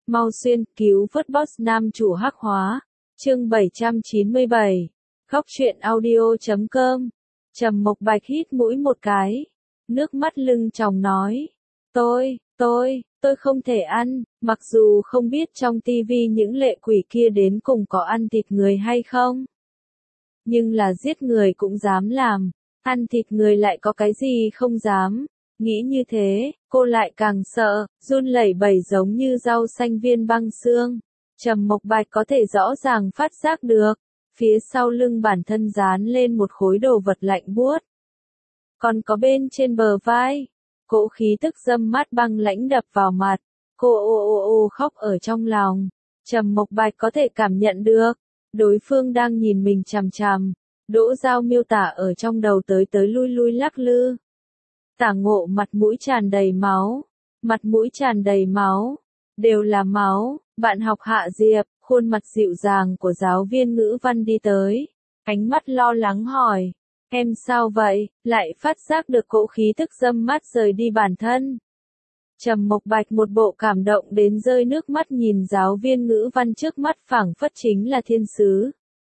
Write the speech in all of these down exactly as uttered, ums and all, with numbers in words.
Mau xuyên, cứu vớt boss nam chủ hắc hóa. Chương bảy trăm chín mươi bảy. Góc truyện audio chấm com. Trầm Mộc Bạch hít mũi một cái, nước mắt lưng tròng nói: "Tôi, tôi, tôi không thể ăn." Mặc dù không biết trong tivi những lệ quỷ kia đến cùng có ăn thịt người hay không, nhưng là giết người cũng dám làm, ăn thịt người lại có cái gì không dám. Nghĩ như thế, cô lại càng sợ, run lẩy bẩy giống như rau xanh viên băng xương. Trầm Mộc Bạch có thể rõ ràng phát giác được, phía sau lưng bản thân dán lên một khối đồ vật lạnh buốt. Còn có bên trên bờ vai, cỗ khí tức dâm mát băng lãnh đập vào mặt, cô ô ô ô khóc ở trong lòng. Trầm Mộc Bạch có thể cảm nhận được, đối phương đang nhìn mình chằm chằm. Đỗ Giao miêu tả ở trong đầu tới tới lui lui lắc lư. Tả Ngộ mặt mũi tràn đầy máu, mặt mũi tràn đầy máu, đều là máu. Bạn học Hạ Diệp, khuôn mặt dịu dàng của giáo viên ngữ văn đi tới, ánh mắt lo lắng hỏi: "Em sao vậy?" Lại phát giác được cỗ khí tức dâm mát rời đi bản thân. Trầm Mộc Bạch một bộ cảm động đến rơi nước mắt nhìn giáo viên ngữ văn trước mắt phảng phất chính là thiên sứ.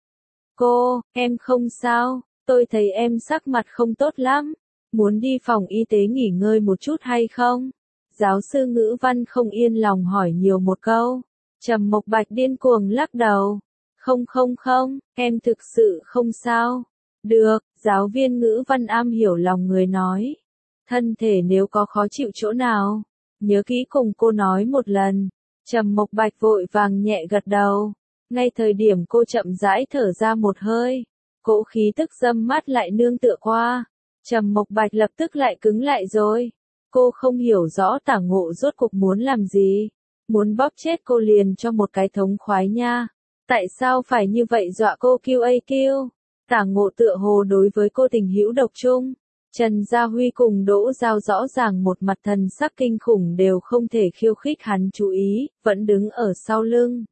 "Cô, em không sao, tôi thấy em sắc mặt không tốt lắm, muốn đi phòng y tế nghỉ ngơi một chút hay không?" Giáo sư ngữ văn không yên lòng hỏi nhiều một câu. Trầm Mộc Bạch điên cuồng lắc đầu: "Không không không, em thực sự không sao." "Được," giáo viên ngữ văn am hiểu lòng người nói. "Thân thể nếu có khó chịu chỗ nào, nhớ kỹ cùng cô nói một lần." Trầm Mộc Bạch vội vàng nhẹ gật đầu. Ngay thời điểm cô chậm rãi thở ra một hơi, cỗ khí tức dâm mát lại nương tựa qua. Trầm Mộc Bạch lập tức lại cứng lại rồi. Cô không hiểu rõ Tả Ngộ rốt cuộc muốn làm gì. Muốn bóp chết cô liền cho một cái thống khoái nha. Tại sao phải như vậy dọa cô kiu a kiu? Tả Ngộ tựa hồ đối với cô tình hữu độc chung. Trần Gia Huy cùng Đỗ Giao rõ ràng một mặt thần sắc kinh khủng đều không thể khiêu khích hắn chú ý, vẫn đứng ở sau lưng.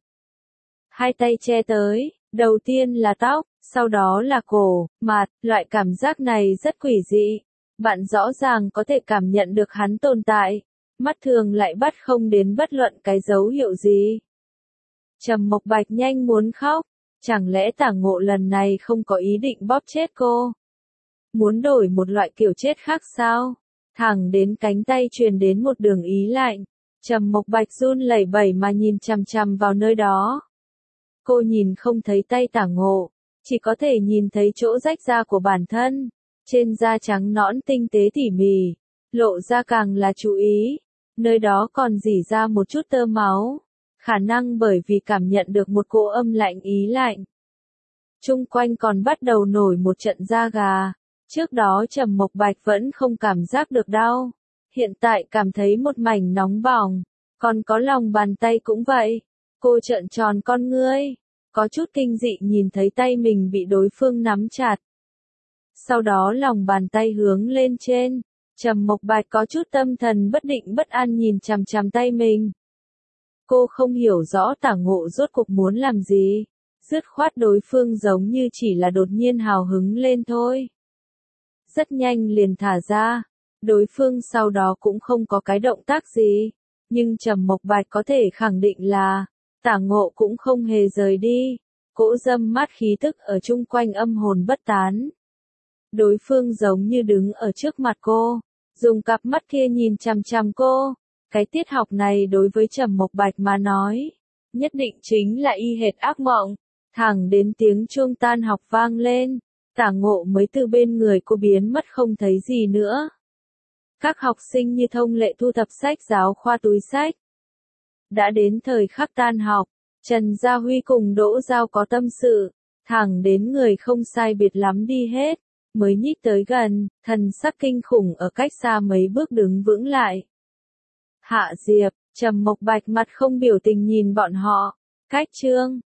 Hai tay che tới, đầu tiên là tóc, sau đó là cổ, mặt, loại cảm giác này rất quỷ dị. Bạn rõ ràng có thể cảm nhận được hắn tồn tại, mắt thường lại bắt không đến bất luận cái dấu hiệu gì. Trầm Mộc Bạch nhanh muốn khóc, chẳng lẽ Tả Ngộ lần này không có ý định bóp chết cô? Muốn đổi một loại kiểu chết khác sao? Thẳng đến cánh tay truyền đến một đường ý lạnh. Trầm Mộc Bạch run lẩy bẩy mà nhìn chằm chằm vào nơi đó. Cô nhìn không thấy tay Tả Ngộ, chỉ có thể nhìn thấy chỗ rách da của bản thân. Trên da trắng nõn tinh tế tỉ mỉ, lộ ra càng là chú ý. Nơi đó còn rỉ ra một chút tơ máu, khả năng bởi vì cảm nhận được một cỗ âm lạnh ý lạnh. Chung quanh còn bắt đầu nổi một trận da gà. Trước đó Trầm Mộc Bạch vẫn không cảm giác được đau, hiện tại cảm thấy một mảnh nóng bỏng, còn có lòng bàn tay cũng vậy. Cô trợn tròn con ngươi, có chút kinh dị nhìn thấy tay mình bị đối phương nắm chặt. Sau đó lòng bàn tay hướng lên trên, Trầm Mộc Bạch có chút tâm thần bất định bất an nhìn chằm chằm tay mình. Cô không hiểu rõ Tả Ngộ rốt cuộc muốn làm gì, dứt khoát đối phương giống như chỉ là đột nhiên hào hứng lên thôi. Rất nhanh liền thả ra, đối phương sau đó cũng không có cái động tác gì, nhưng Trầm Mộc Bạch có thể khẳng định là, Tả Ngộ cũng không hề rời đi, cỗ dâm mát khí tức ở chung quanh âm hồn bất tán. Đối phương giống như đứng ở trước mặt cô, dùng cặp mắt kia nhìn chằm chằm cô. Cái tiết học này đối với Trầm Mộc Bạch mà nói, nhất định chính là y hệt ác mộng. Thẳng đến tiếng chuông tan học vang lên, Tả Ngộ mới từ bên người cô biến mất không thấy gì nữa. Các học sinh như thông lệ thu thập sách giáo khoa túi sách. Đã đến thời khắc tan học, Trần Gia Huy cùng Đỗ Giao có tâm sự, thẳng đến người không sai biệt lắm đi hết, mới nhích tới gần, thần sắc kinh khủng ở cách xa mấy bước đứng vững lại. Hạ Diệp, Trầm Mộc Bạch mặt không biểu tình nhìn bọn họ. Cách chương